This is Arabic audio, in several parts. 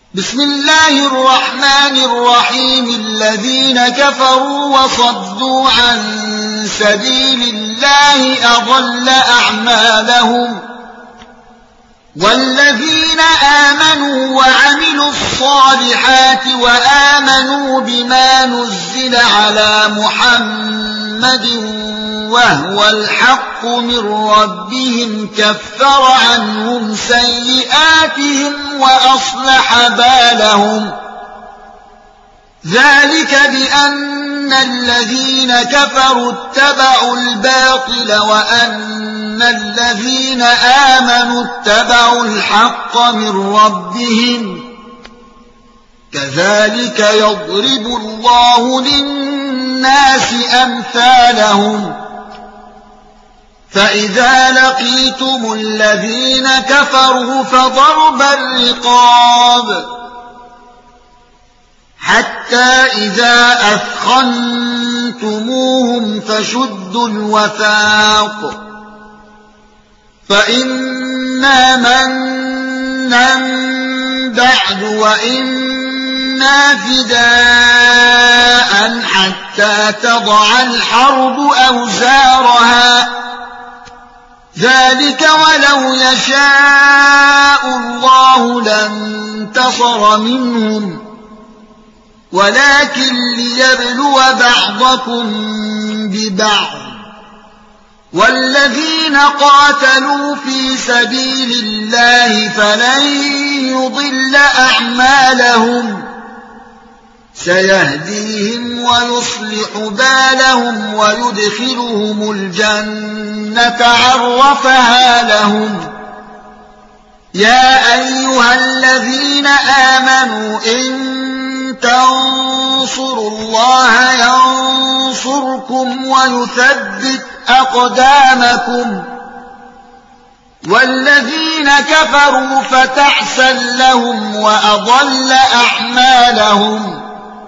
بسم الله الرحمن الرحيم. الذين كفروا وصدوا عن سبيل الله أضل أعمالهم، والذين آمنوا وعملوا الصالحات وآمنوا بما نزل على محمد وهو الحق من ربهم كفر عنهم سيئاتهم وأصلح بالهم. ذلك بأن الذين كفروا اتبعوا الباطل وأن الذين آمنوا اتبعوا الحق من ربهم، كذلك يضرب الله للناس أمثالهم. فإذا لقيتم الذين كفروا فضرب الرقاب حتى إذا أثخنتموهم فشدوا الوثاق، فإما منا بعد وإما فداء حتى تضع الحرب أوزارها، ذلك ولو يشاء الله لانتصر منهم، ولكن ليبلو بعضكم ببعض. والذين قاتلوا في سبيل الله فلن يضل أعمالهم، سيهديهم ويصلح بالهم ويدخلهم الجنة عرفها لهم. يا أيها الذين آمنوا إن تنصروا الله ينصركم ويثبت أقدامكم، والذين كفروا فتعسا لهم وأضل أعمالهم.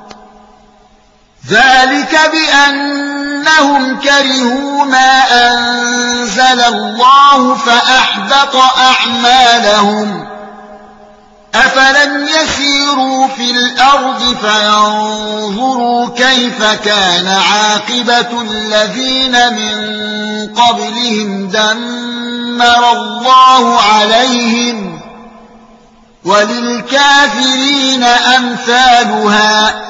ذلك بأنهم كرهوا ما أنزل الله فأحبط أعمالهم. أفلم يسيروا في الأرض فينظروا كيف كان عاقبة الذين من قبلهم دمر الله عليهم، وللكافرين أمثالها.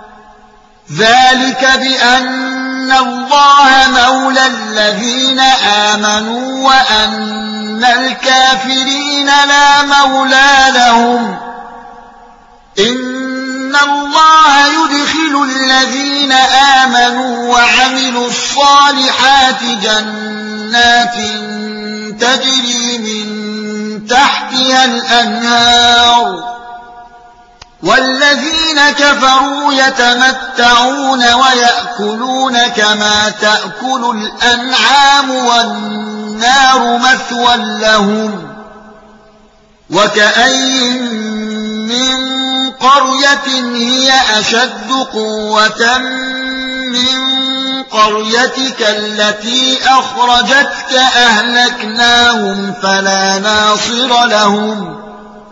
ذلك بأن الله مولى الذين آمنوا وأن الكافرين لا مولى لهم. إن الله يدخل الذين آمنوا وعملوا الصالحات جنات تجري من تحتها الأنهار، والذين كفروا يتمتعون ويأكلون كما تأكل الأنعام والنار مثوى لهم. وكأين من قرية هي أشد قوة من قريتك التي أخرجتك أهلكناهم فلا ناصر لهم.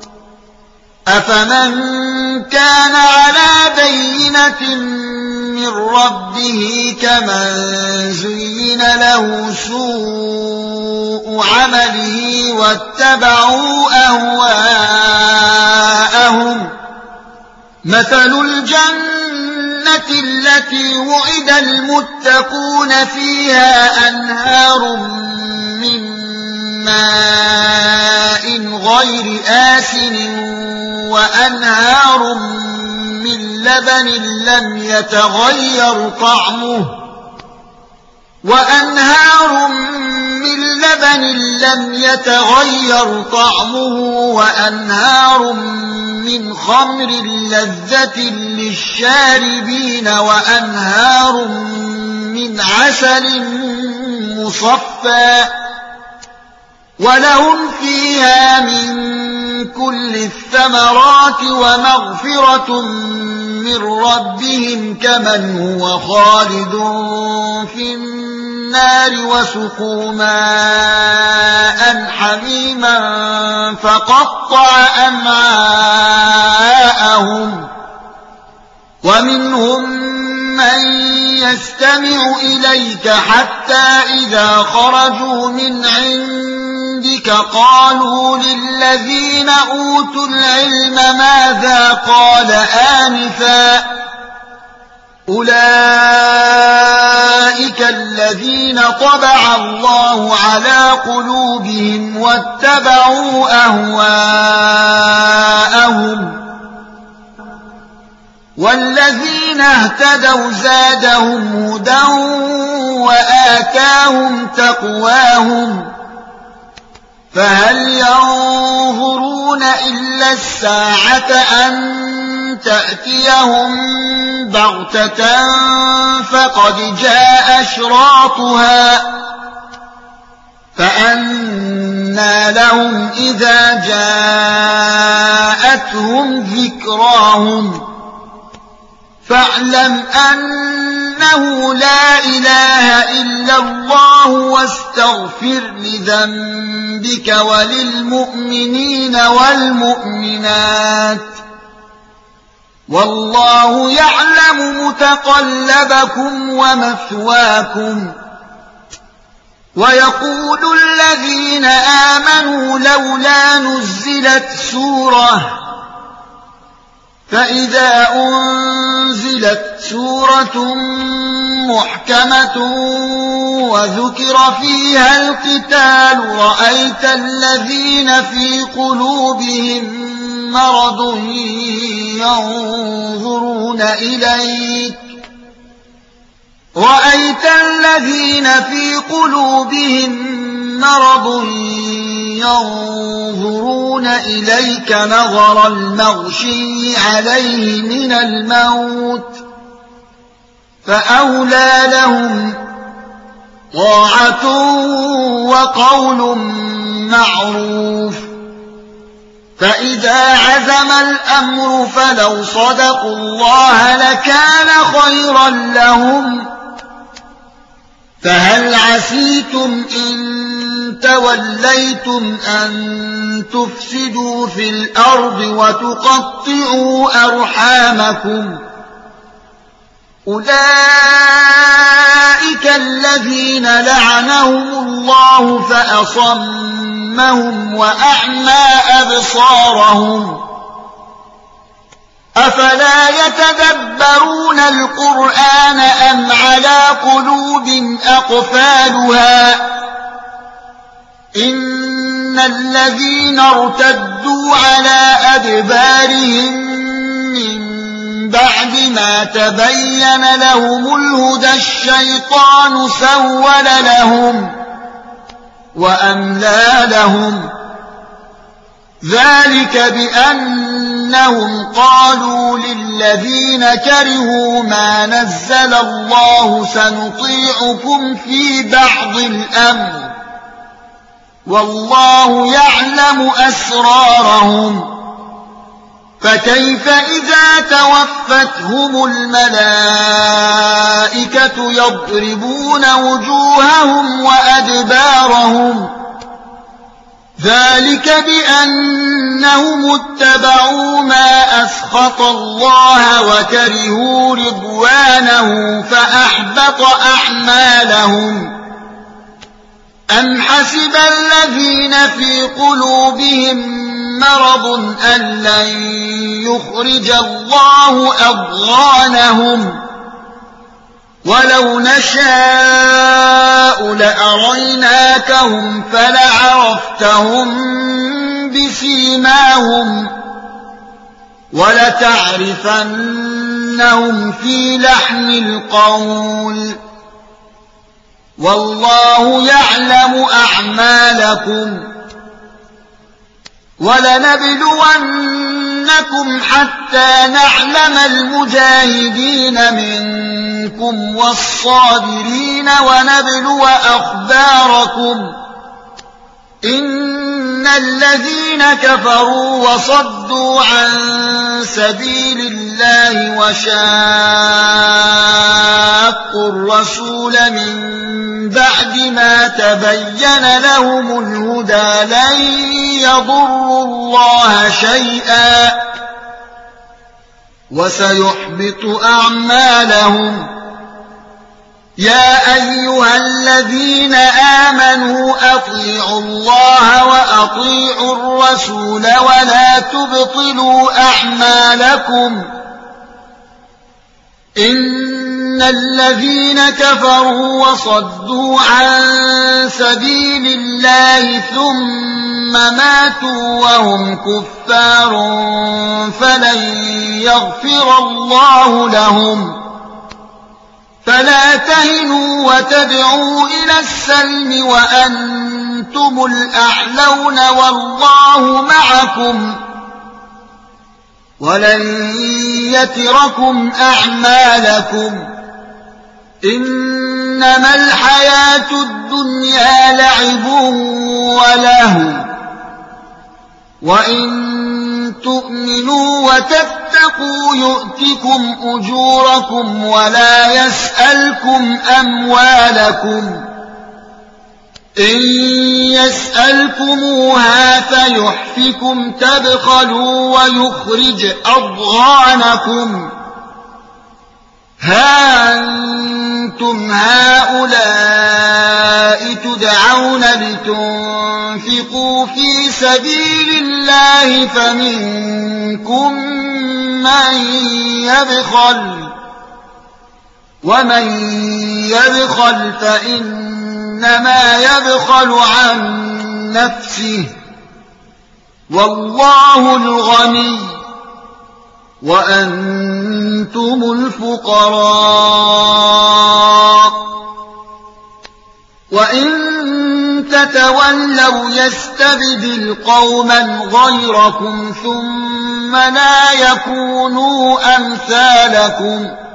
أفمن كان على بينة من ربه كمن زين له سوء عمله واتبعوا أهواءهم. مثل الجنة التي وعد المتقون فيها أنهار من ماء غير آسن وأنهار من لبن لم يتغير طعمه وأنهار من خمر لذة للشاربين وأنهار من عسل مصفى، ولهم فيها من كل الثمرات ومغفرة من ربهم كمن هو خالد في النار وسقوا ماء حميما فقطع أمعاءهم. ومنهم من يستمع إليك حتى إذا خرجوا من عندك قالوا للذين أوتوا العلم ماذا قال آنفا أولئك الذين طبع الله على قلوبهم واتبعوا أهواءهم والذين اهتدوا زادهم هدى وآتاهم تقواهم فهل ينظرون إلا الساعة أن تأتيهم بغتة فقد جاء أشراطها فأنى لهم إذا جاءتهم ذكراهم فاعلم أنه لا إله إلا الله واستغفر لذنبك وللمؤمنين والمؤمنات والله يعلم متقلبكم ومثواكم ويقول الذين آمنوا لولا نزلت سورة فإذا أنزلت سورة محكمة وذكر فيها القتال رأيت الذين في قلوبهم مرض ينظرون إليك نظر المغشي عليه من الموت فأولى لهم طاعة وقول معروف فإذا عزم الأمر فلو صدقوا الله لكان خيرا لهم فهل عسيتم إن توليتم أن تفسدوا في الأرض وتقطعوا أرحامكم أولئك الذين لعنهم الله فأصمهم وأعمى أبصارهم أفلا يتدبرون القرآن أم على قلوب أقفالها إن الذين ارتدوا على أدبارهم من بعد ما تبين لهم الهدى الشيطان سول لهم وأملى لهم ذلك بأنهم قالوا للذين كرهوا ما نزل الله سنطيعكم في بعض الأمر والله يعلم أسرارهم فكيف إذا توفتهم الملائكة يضربون وجوههم وأدبارهم ذلك بأنهم اتبعوا ما أسخط الله وكرهوا رضوانه فأحبط أعمالهم أم حسب الذين في قلوبهم مرض أن لن يخرج الله أضغانهم ولو نشاء لأريناكهم فلعرفتهم بسيماهم ولتعرفنهم في لحن القول والله يعلم أعمالكم ولنبلونكم حتى نعلم المجاهدين منكم والصابرين ونبلو أخباركم إن الذين كفروا وصدوا عن سبيل الله وشاقوا الرسول من بعد ما تبين لهم الهدى لن يضروا الله شيئا وسيحبط أعمالهم. يا أيها الذين آمنوا أطيعوا الله وأطيعوا الرسول ولا تبطلوا أعمالكم. إن الذين كفروا وصدوا عن سبيل الله ثم ماتوا وهم كفار فلن يغفر الله لهم. فلا تهنوا وتدعوا إلى السلم وأنتم الأعلون والله معكم ولن يتركم أعمالكم. إنما الحياة الدنيا لعب ولهو وإن تؤمنوا وتتقوا يؤتكم أجوركم ولا يسألكم أموالكم. إن يسألكموها فيحفكم تبخلوا ويخرج أضغانكم. ها أنتم هؤلاء تدعون لتنفقوا في سبيل الله فمنكم من يبخل ومن يبخل فإنما يبخل عن نفسه والله الغني وأنتم الفقراء. وإن تتولوا يستبدل قوما غيركم ثم لا يكونوا أمثالكم.